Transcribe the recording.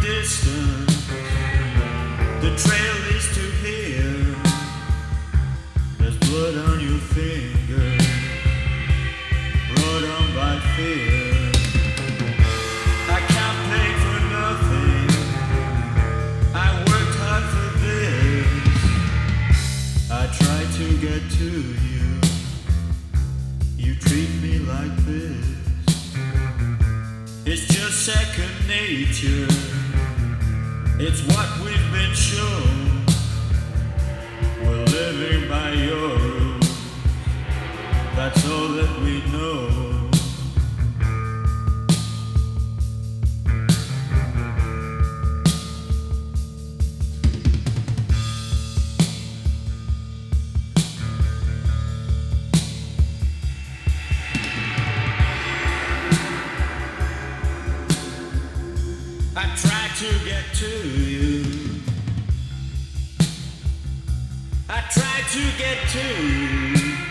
distance. The trail leads to here. There's blood on your finger, brought on by fear. I can't pay for nothing. I worked hard for this. I try to get to you. You treat me like this. It's just second nature. It's what we've been shown. We're living by your rules. That's all that we know. I try to get to you. I try to get to you.